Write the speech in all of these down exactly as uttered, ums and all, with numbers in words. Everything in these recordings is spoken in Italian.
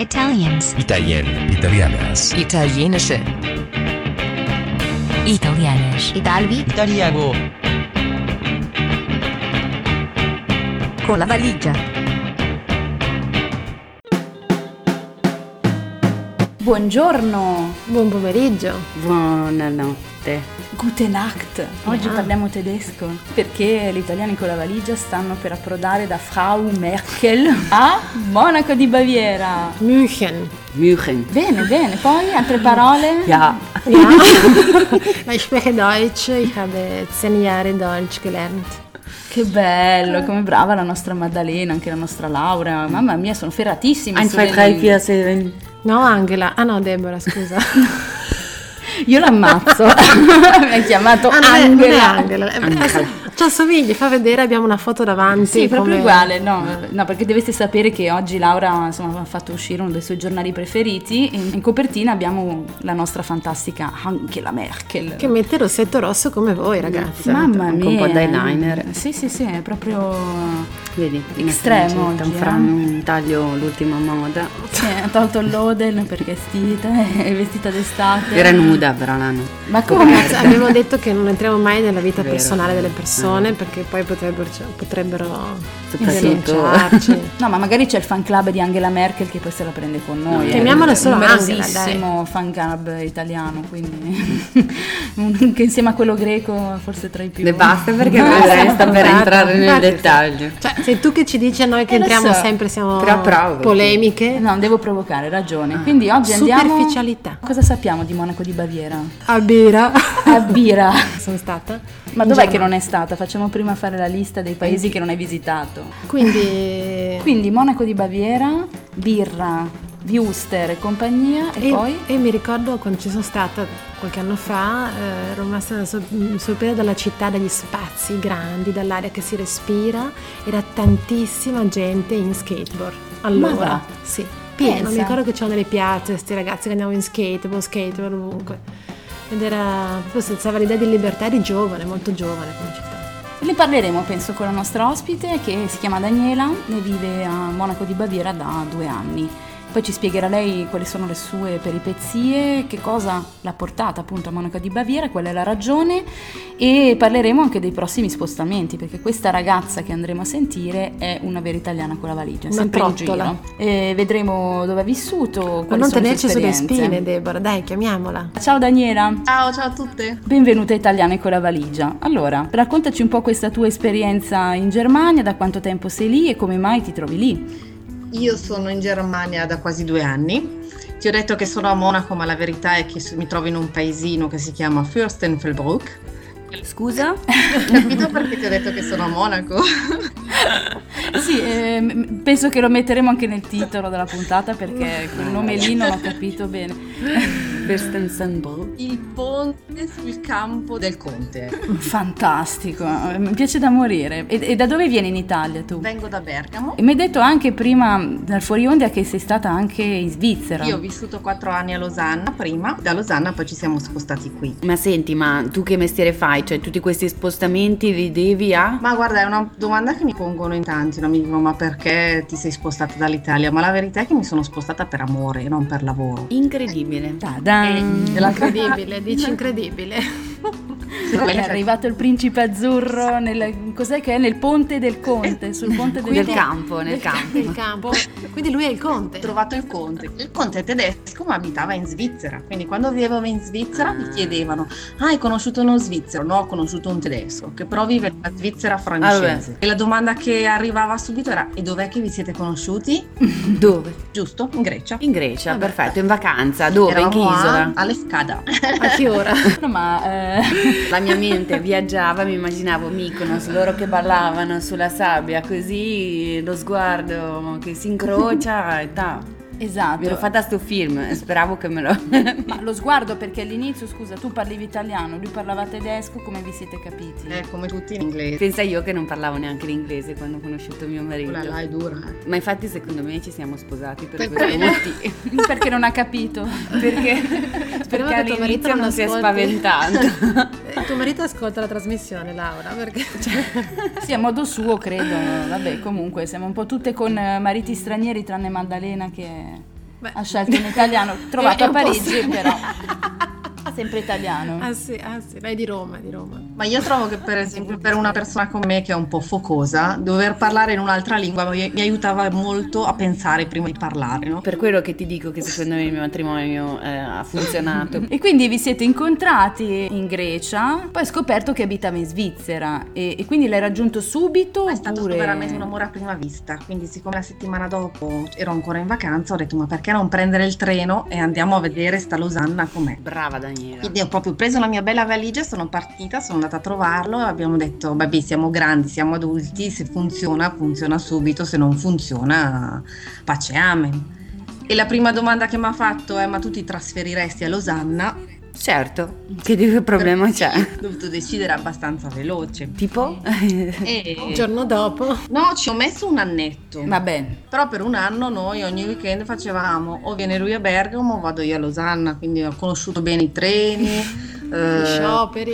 Italians. Italien. Italianas. Italienische. Italianisch. Italvi. Italiano. Con la valigia. Buongiorno. Buon pomeriggio. Buonanotte. Gute Nacht. Oggi Ah. parliamo tedesco perché gli italiani con la valigia stanno per approdare da Frau Merkel a Monaco di Baviera. München. München. Bene, bene. Poi altre parole? Ja. Ja. Ich spreche Deutsch. Ich habe zehn Jahre Deutsch gelernt. Che bello, come brava la nostra Maddalena, anche la nostra Laura. Mamma mia, sono ferratissima. eins, zwei, drei, vier, sieben. No, Angela. Ah no, Deborah, scusa. Io l'ammazzo. Mi ha chiamato Ah, non è, non è Angela. Angela. Eh, Ci assomiglia, fa vedere, abbiamo una foto davanti. Sì, proprio come- uguale, no, no, perché dovete sapere che oggi Laura insomma, ha fatto uscire uno dei suoi giornali preferiti e in copertina abbiamo la nostra fantastica Angela Merkel. Che mette il rossetto rosso come voi, ragazzi. Mamma Con mia. un po' d'eyeliner. Sì, sì, sì, è proprio... Vedi, in Estremo effetti, oggi, faranno eh. un taglio l'ultima moda. Sì, ha tolto il loden perché è vestita, è vestita d'estate. Era nuda però l'hanno. Ma come? Ragazzi, abbiamo detto che non entriamo mai nella vita Vero. personale delle persone perché poi potrebbero, potrebbero Soprattutto- denunciarci. No, ma magari c'è il fan club di Angela Merkel che poi se la prende con noi. No, eh. chiamiamola solo numerosissimo fan club italiano, quindi un- che insieme a quello greco forse tra i più. Ne basta perché Ah, vedrai sì, sta per infatti, entrare nel infatti, sì. dettaglio. Cioè, sei tu che ci dici a noi che Eh, lo entriamo so. sempre, siamo Però provati. polemiche. No, devo provocare, hai ragione. Quindi oggi andiamo... Superficialità. Cosa sappiamo di Monaco di Baviera? A Bira. A Bira. Sono stata. Ma in dov'è che Germania. non è stata? Facciamo prima fare la lista dei paesi che non hai visitato. Quindi... Quindi Monaco di Baviera, birra, Wuster e compagnia e, E, poi... e mi ricordo quando ci sono stata qualche anno fa, eh, ero rimasta sor- sorpresa dalla città, dagli spazi grandi, dall'aria che si respira, era tantissima gente in skateboard. Ma Allora, va. sì, pieno. Pensa. Mi ricordo che c'erano delle piazze, questi ragazzi che andavano in skateboard, skateboard ovunque. Ed era proprio senza l'idea di libertà, di giovane, molto giovane come città. Ne parleremo penso con la nostra ospite che si chiama Daniela e vive a Monaco di Baviera da due anni. Poi ci spiegherà lei quali sono le sue peripezie, che cosa l'ha portata appunto a Monaco di Baviera, qual è la ragione e parleremo anche dei prossimi spostamenti perché questa ragazza che andremo a sentire è una vera italiana con la valigia, Una sempre in trottola. giro. E vedremo dove ha vissuto, Ma quali non sono le tenerci sue sulle esperienze. spine, Deborah, dai, chiamiamola. Ciao Daniela. Ciao, ciao a tutte. Benvenuta a Italiane con la valigia. Allora, raccontaci un po' questa tua esperienza in Germania, da quanto tempo sei lì e come mai ti trovi lì. Io sono in Germania da quasi due anni. Ti ho detto che sono a Monaco, ma la verità è che mi trovo in un paesino che si chiama Fürstenfeldbruck. Scusa? Capito perché ti ho detto che sono a Monaco? Sì, ehm, penso che lo metteremo anche nel titolo della puntata perché quel nome lì non ho capito bene. Fürstenfeldbruck. Il ponte sul campo del conte. Fantastico, mi piace da morire. E, e da dove vieni in Italia tu? Vengo da Bergamo. E mi hai detto anche prima dal fuori onda che sei stata anche in Svizzera. Io ho vissuto quattro anni a Losanna prima, da Losanna poi ci siamo spostati qui. Ma senti, ma tu che mestiere fai? Cioè tutti questi spostamenti li devi a? Ma guarda, è una domanda che mi pongono in tanti, no? Mi dicono ma perché ti sei spostata dall'Italia? Ma la verità è che mi sono spostata per amore, non per lavoro. Incredibile. Ta-dan! Incredibile, dici incredibile. È arrivato il principe azzurro nel, cos'è che è? Nel ponte del conte, sul ponte del Nel conte. campo, nel campo. Il campo. Quindi lui è il conte. Ho trovato il conte. Il conte è tedesco ma abitava in Svizzera, quindi quando vivevo in Svizzera mi chiedevano ah hai conosciuto uno svizzero? No, ho conosciuto un tedesco che però vive nella Svizzera francese. E la domanda che arrivava subito era e dov'è che vi siete conosciuti? Dove? Giusto? In Grecia. In Grecia, perfetto, in vacanza. Dove? In che Eravamo isola? a Lefkada. A che ora? No, ma eh, La mia mente viaggiava, mi immaginavo Mykonos, loro che ballavano sulla sabbia, così lo sguardo che si incrocia e ta. esatto. Mi ero fatta sto film e speravo che me lo... Ma lo sguardo perché all'inizio, scusa, tu parlavi italiano, lui parlava tedesco, come vi siete capiti? Eh, come tutti in inglese. Pensa io che non parlavo neanche l'inglese quando ho conosciuto mio marito. Quella là è dura. eh. Ma infatti secondo me ci siamo sposati per Perché? questo motivo. Perché non ha capito. Perché, Speriamo perché che tuo marito all'inizio non non si è ascolti. spaventato. Eh, Tuo marito ascolta la trasmissione, Laura, perché Sì, a modo suo, credo. Vabbè, comunque siamo un po' tutte con eh, mariti stranieri tranne Maddalena che Beh. Ha scelto in italiano, trovato È a un po' Parigi strano. però. Sempre italiano. Ah sì, ah sì, lei è di Roma, di Roma. Ma io trovo che per esempio per una persona come me che è un po' focosa, dover parlare in un'altra lingua mi, mi aiutava molto a pensare prima di parlare, no? Per quello che ti dico che secondo me il mio matrimonio eh, ha funzionato. E quindi vi siete incontrati in Grecia, poi hai scoperto che abitava in Svizzera e, e quindi l'hai raggiunto subito È stato oppure... veramente un amore a prima vista, quindi siccome la settimana dopo ero ancora in vacanza ho detto ma perché non prendere il treno e andiamo a vedere sta Losanna com'è. Brava Daniela. Quindi ho proprio preso la mia bella valigia, sono partita, sono andata a trovarlo e abbiamo detto vabbè siamo grandi, siamo adulti, se funziona funziona subito, se non funziona pace amen. E la prima domanda che mi ha fatto è ma tu ti trasferiresti a Losanna? Certo, che problema c'è? Ho dovuto decidere abbastanza veloce. Tipo? E... Il giorno dopo. No, ci ho messo un annetto. Va bene. Però per un anno noi ogni weekend facevamo o viene lui a Bergamo o vado io a Losanna, quindi ho conosciuto bene i treni. Gli eh, scioperi.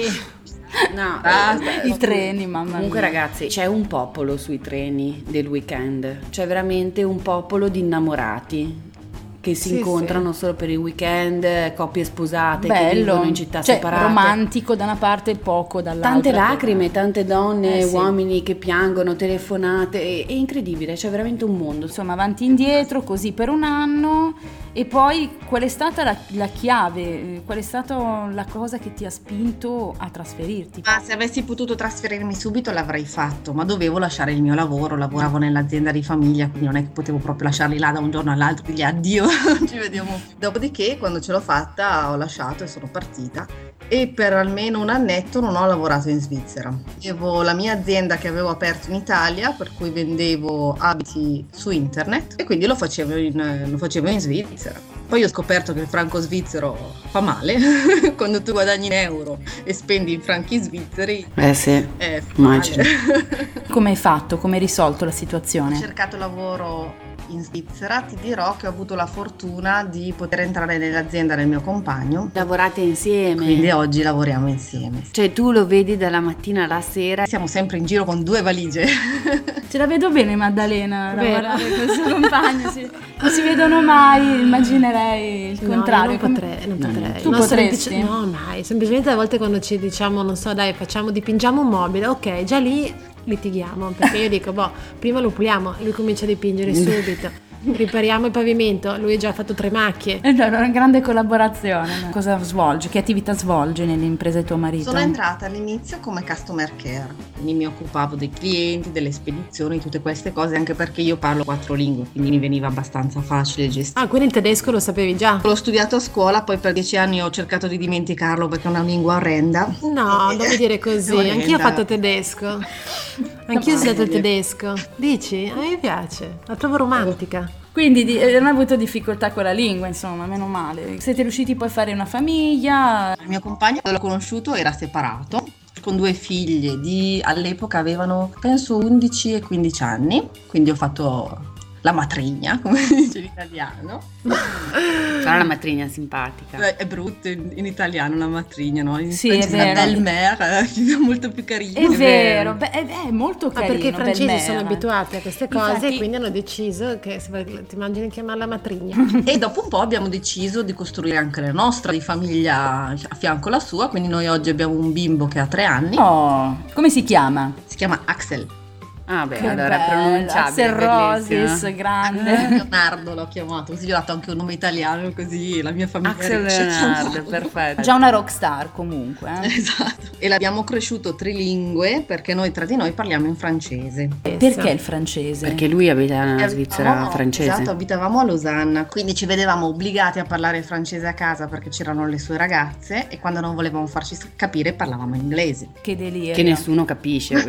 No, Ah, eh, I treni, mamma comunque mia. ragazzi, c'è un popolo sui treni del weekend, c'è veramente un popolo di innamorati che si Sì, incontrano solo per il weekend, coppie sposate che Bello, vivono in città cioè separate. romantico da una parte e poco dall'altra. Tante lacrime, tante donne, Eh, sì. uomini che piangono, telefonate, è, è incredibile, c'è veramente un mondo. Insomma, avanti e indietro, così per un anno. E poi qual è stata la, la chiave? eh, Qual è stata la cosa che ti ha spinto a trasferirti? Ma se avessi potuto trasferirmi subito l'avrei fatto, ma dovevo lasciare il mio lavoro, lavoravo nell'azienda di famiglia, quindi non è che potevo proprio lasciarli là da un giorno all'altro e dirgli addio, ci vediamo. Dopodiché quando ce l'ho fatta ho lasciato e sono partita e per almeno un annetto non ho lavorato in Svizzera. Avevo la mia azienda che avevo aperto in Italia, per cui vendevo abiti su internet e quindi lo facevo in, lo facevo in Svizzera. Poi ho scoperto che il franco svizzero fa male, quando tu guadagni in euro e spendi in franchi svizzeri, Eh sì, eh, fa immagino. male. Come hai fatto? Come hai risolto la Ho situazione? cercato lavoro in Svizzera, ti dirò che ho avuto la fortuna di poter entrare nell'azienda del mio compagno, Lavorate insieme. quindi oggi lavoriamo insieme. Cioè tu lo vedi dalla mattina alla sera. Siamo sempre in giro con due valigie. Ce la vedo bene Maddalena Vero. lavorare con il suo compagno, sì. Non si vedono mai, immaginerei il No, contrario. io non Come- potrei, non No, potrei. tu No, potresti? semplice- no, mai. Semplicemente a volte quando ci diciamo, non so, dai, facciamo, dipingiamo un mobile, ok, già lì litighiamo, perché io dico, boh, prima lo puliamo, lui comincia a dipingere subito. Ripariamo il pavimento, lui ha già fatto tre macchie. È una grande collaborazione. Cosa svolge? Che attività svolge nelle imprese tuo marito? Sono entrata all'inizio come customer care, quindi mi occupavo dei clienti, delle spedizioni, tutte queste cose, anche perché io parlo quattro lingue, quindi mi veniva abbastanza facile gestire. Ah, quindi il tedesco lo sapevi già? L'ho studiato a scuola, poi per dieci anni ho cercato di dimenticarlo perché è una lingua orrenda. No, non mi dire così, Orrenda. anch'io ho fatto tedesco. Anch'io ho studiato il tedesco. Dici? A me piace, la trovo romantica. Quindi di- eh, non ha avuto difficoltà con la lingua, insomma, meno male. Siete riusciti poi a fare una famiglia? Il mio compagno, quando l'ho conosciuto, era separato, con due figlie di, all'epoca avevano penso undici e quindici anni, quindi ho fatto la matrigna, come si dice in italiano. Sarà la matrigna simpatica. Beh, è brutto in, in italiano la matrigna, no? In Sì, è francese la vero. belle-mère, è molto più carino. È vero, beh, è, è molto Ma carino. perché i francesi Belle sono Mere. abituati a queste cose Infatti- e quindi hanno deciso che se vuoi- ti immagini chiamarla matrigna. E dopo un po' abbiamo deciso di costruire anche la nostra di famiglia a fianco alla sua, quindi noi oggi abbiamo un bimbo che ha tre anni, Oh, come si chiama? si chiama Axel. Ah beh, Che allora bello, pronunciabile, Axel bellissimo. Rosis, grande. Leonardo l'ho chiamato, così gli ho dato anche un nome italiano, così la mia famiglia Axel riesce a Leonardo, chiamarlo. perfetto. Già una rockstar comunque. eh. Esatto. E l'abbiamo cresciuto trilingue perché noi tra di noi parliamo in francese. Perché il francese? Perché lui abita nella E Svizzera abitavamo- francese. Esatto, abitavamo a Losanna, quindi ci vedevamo obbligati a parlare francese a casa perché c'erano le sue ragazze e quando non volevamo farci capire parlavamo inglese. Che delirio. Che nessuno capisce,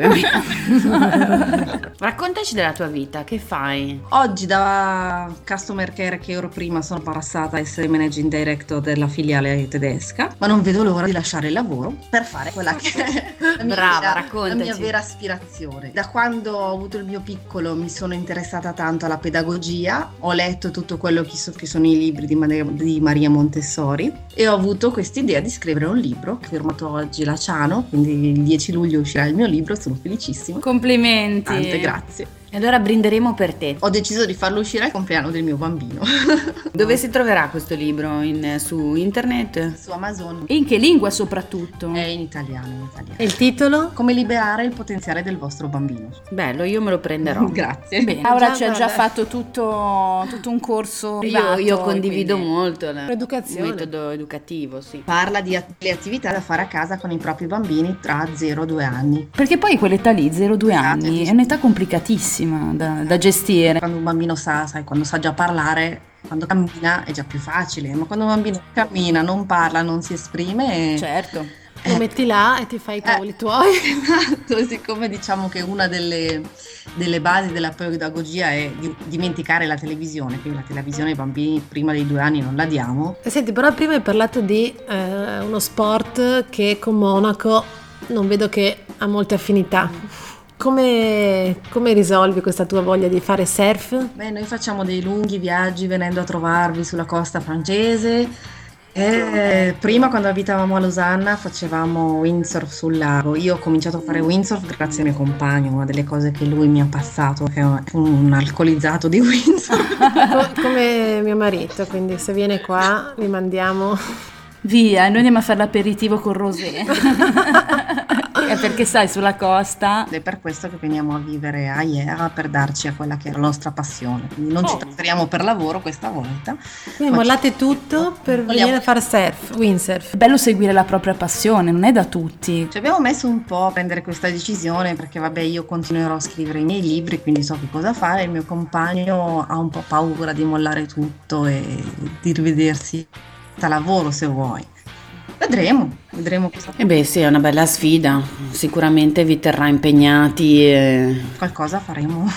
ovviamente. Raccontaci della tua vita, che fai? Oggi da customer care che ero prima sono passata a essere managing director della filiale tedesca, ma non vedo l'ora di lasciare il lavoro per fare quella che è la mia, Brava, vera, la raccontaci. mia vera aspirazione. Da quando ho avuto il mio piccolo mi sono interessata tanto alla pedagogia, ho letto tutto quello che, so, che sono i libri di Maria, di Maria Montessori e ho avuto quest'idea di scrivere un libro, che ho firmato oggi la Ciano, quindi il dieci luglio uscirà il mio libro, sono felicissima. Complimenti. Tante grazie. E allora brinderemo per te. Ho deciso di farlo uscire al compleanno del mio bambino. Dove si troverà questo libro? In, su internet? Su Amazon. E in che lingua soprattutto? È in italiano, in italiano. E il titolo? Come liberare il potenziale del vostro bambino. Bello, io me lo prenderò. Grazie. Bene, Laura Già, ci ha già guarda. fatto tutto, tutto un corso Io, privato, io condivido quindi- molto il L'educazione. metodo educativo, sì. Parla di at- le attività da fare a casa con i propri bambini tra zero e due anni. Perché poi quell'età lì, zero due Esatto, anni, sì. è un'età complicatissima da, da gestire. Quando un bambino sa, sai, quando sa già parlare, quando cammina è già più facile, ma quando un bambino cammina, non parla, non si esprime... Certo. Lo metti là e ti fai i cavoli tuoi. Esatto, siccome diciamo che una delle, delle basi della pedagogia è di- dimenticare la televisione, quindi la televisione ai bambini prima dei due anni non la diamo. E senti, però prima hai parlato di eh, uno sport che con Monaco non vedo che ha molte affinità. Come, come risolvi questa tua voglia di fare surf? Beh, noi facciamo dei lunghi viaggi venendo a trovarvi sulla costa francese. E prima, quando abitavamo a Losanna, facevamo windsurf sul lago. Io ho cominciato a fare windsurf grazie al mio compagno, una delle cose che lui mi ha passato, che è un, un alcolizzato di windsurf. Co- come mio marito, quindi se viene qua vi mandiamo. Via, noi andiamo a fare l'aperitivo con Rosé. È perché sai, sulla costa... Ed è per questo che veniamo a vivere a Iera, per darci a quella che è la nostra passione. Quindi non ci trasferiamo per lavoro questa volta. Quindi mollate tutto per Vogliamo- venire a fare surf, windsurf. È bello seguire la propria passione, non è da tutti. Ci abbiamo messo un po' a prendere questa decisione perché vabbè, io continuerò a scrivere i miei libri, quindi so che cosa fare. Il mio compagno ha un po' paura di mollare tutto e di rivedersi da lavoro, se vuoi. Vedremo, vedremo cosa E beh sì, è una bella sfida, sicuramente vi terrà impegnati. E... qualcosa faremo.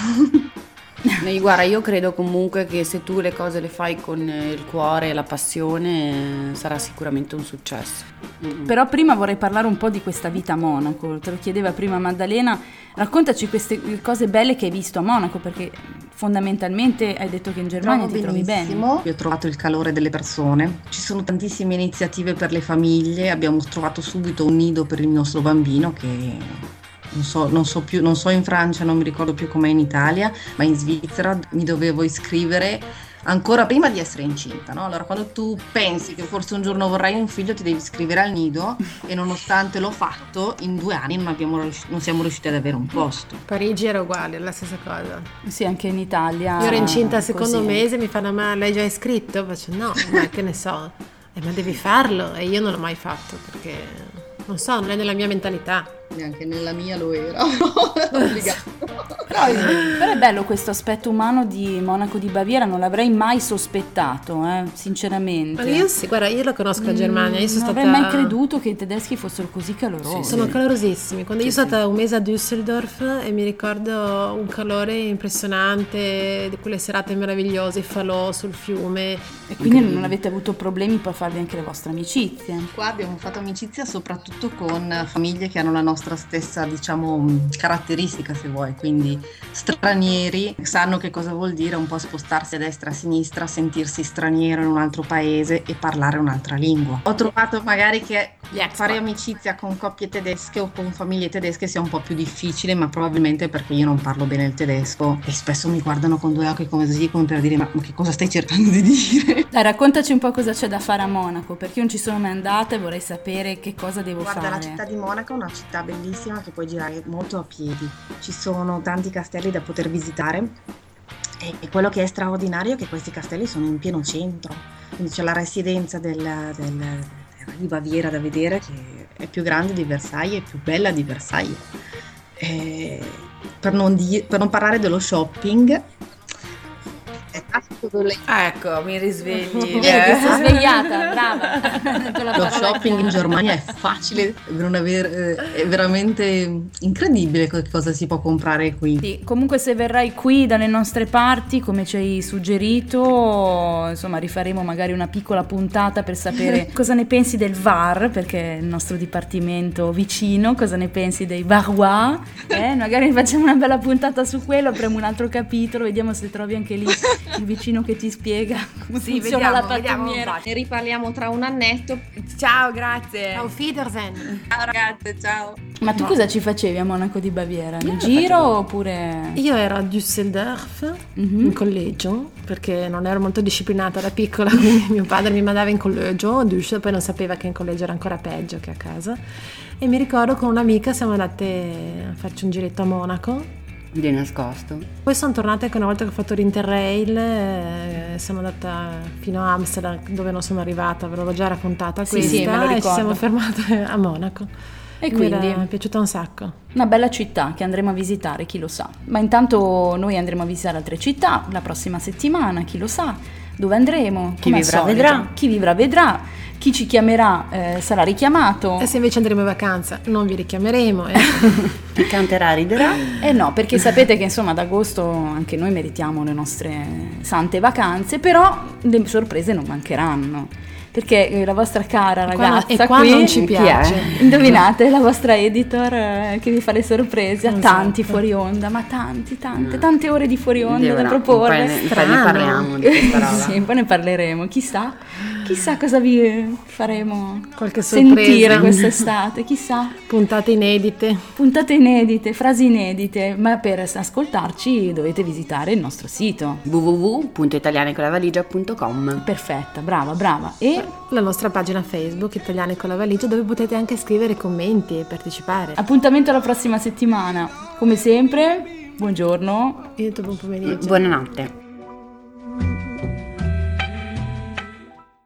E guarda, io credo comunque che se tu le cose le fai con il cuore e la passione, eh, sarà sicuramente un successo. Però prima vorrei parlare un po' di questa vita a Monaco. Te lo chiedeva prima Maddalena. Raccontaci queste cose belle che hai visto a Monaco, perché fondamentalmente hai detto che in Germania Trovo ti trovi bene. benissimo. Io ho trovato il calore delle persone, ci sono tantissime iniziative per le famiglie, abbiamo trovato subito un nido per il nostro bambino che non so, non so più, non so in Francia, non mi ricordo più com'è in Italia, ma in Svizzera mi dovevo iscrivere ancora prima di essere incinta, no? Allora quando tu pensi che forse un giorno vorrai un figlio ti devi iscrivere al nido e nonostante l'ho fatto in due anni non, abbiamo rius- non siamo riusciti ad avere un posto. Parigi era uguale, la stessa cosa. Sì, anche in Italia. Io ero incinta al secondo così. mese, mi fanno ma l'hai già iscritto? Faccio no, ma che ne so. Eh, ma devi farlo e io non l'ho mai fatto perché non so, non è nella mia mentalità. Neanche nella mia lo era, obbligato. Però, però è bello questo aspetto umano di Monaco di Baviera, non l'avrei mai sospettato, eh, sinceramente. Ma io sì, guarda, io la conosco la Germania, io sono non stata... avrei mai creduto che i tedeschi fossero così calorosi. Sono calorosissimi. Quando io sono stata un mese a Düsseldorf e mi ricordo un calore impressionante, di quelle serate meravigliose, i falò sul fiume. E quindi non avete avuto problemi per farvi anche le vostre amicizie. Qua abbiamo fatto amicizia soprattutto con famiglie che hanno la nostra stessa, diciamo, caratteristica, se vuoi, quindi stranieri, sanno che cosa vuol dire un po' spostarsi a destra e a sinistra, sentirsi straniero in un altro paese e parlare un'altra lingua. Ho trovato magari che fare amicizia con coppie tedesche o con famiglie tedesche sia un po' più difficile, ma probabilmente perché io non parlo bene il tedesco e spesso mi guardano con due occhi come così, come per dire ma, ma che cosa stai cercando di dire? Dai, raccontaci un po' cosa c'è da fare a Monaco, perché io non ci sono mai andata e vorrei sapere che cosa devo Guarda, fare. la città di Monaco è una città bellissima che puoi girare molto a piedi. Ci sono tanti castelli da poter visitare e, e quello che è straordinario è che questi castelli sono in pieno centro. Quindi c'è la residenza del, del, del, di Baviera da vedere, che è più grande di Versailles e più bella di Versailles. E per, non di, per non parlare dello shopping, è tanto delle- Ecco, mi risvegli. Vedi, ti sei svegliata, brava. Con la Lo parola shopping in chiave. Germania è facile, per non aver- eh, è veramente incredibile co- cosa si può comprare qui. Sì, comunque se verrai qui dalle nostre parti, come ci hai suggerito, insomma rifaremo magari una piccola puntata per sapere cosa ne pensi del V A R, perché è il nostro dipartimento vicino, cosa ne pensi dei Varois, eh? Magari facciamo una bella puntata su quello, apriamo un altro capitolo, vediamo se trovi anche lì il vicino filmino che ti spiega come Sì, funziona vediamo, la vediamo un pattumiera. po'. Ne riparliamo tra un annetto. Ciao, grazie. Auf Wiedersehen. Ciao ragazze, ciao. Ma tu cosa ci facevi a Monaco di Baviera? Nel giro oppure... Io ero a Düsseldorf Mhm. in collegio perché non ero molto disciplinata da piccola, quindi mio padre mi mandava in collegio a Düsseldorf, poi non sapeva che in collegio era ancora peggio che a casa. E mi ricordo con un'amica siamo andate a farci un giretto a Monaco. Di nascosto. Poi sono tornata anche una volta che ho fatto l'Interrail, eh, sono andata fino a Amsterdam dove non sono arrivata, ve l'avevo già raccontata Sì, questa, sì, me lo e ci ricordo. siamo fermate a Monaco. E Mi quindi era piaciuta un sacco. una bella città che andremo a visitare, chi lo sa. Ma intanto noi andremo a visitare altre città la prossima settimana, chi lo sa. Dove andremo? Chi Come al vivrà solito. vedrà. Chi vivrà vedrà. Chi ci chiamerà eh, sarà richiamato. E se invece andremo in vacanza non vi richiameremo. Eh. Chi canterà riderà. Eh no, perché sapete che insomma ad agosto anche noi meritiamo le nostre sante vacanze, però le sorprese non mancheranno. Perché eh, la vostra cara E qua no- ragazza e qua qui, non ci chi è? piace. indovinate, la vostra editor eh, che vi fa le sorprese a Esatto. tanti fuori onda, ma tanti, tante, tante ore di fuori onda Dio, da no, proporre. Poi ne, poi ne Strano. parliamo di questa roba. Sì, poi ne parleremo, chissà, chissà cosa vi faremo Qualche sorpresa. sentire quest'estate, chissà. Puntate inedite. Puntate inedite, frasi inedite, ma per ascoltarci dovete visitare il nostro sito. w w w punto italianecolavaligia punto com. Perfetta, brava, brava. E La nostra pagina Facebook Italiane con la valigia, dove potete anche scrivere commenti e partecipare. appuntamento alla prossima settimana. Come sempre, buongiorno. Io buon pomeriggio. Buonanotte.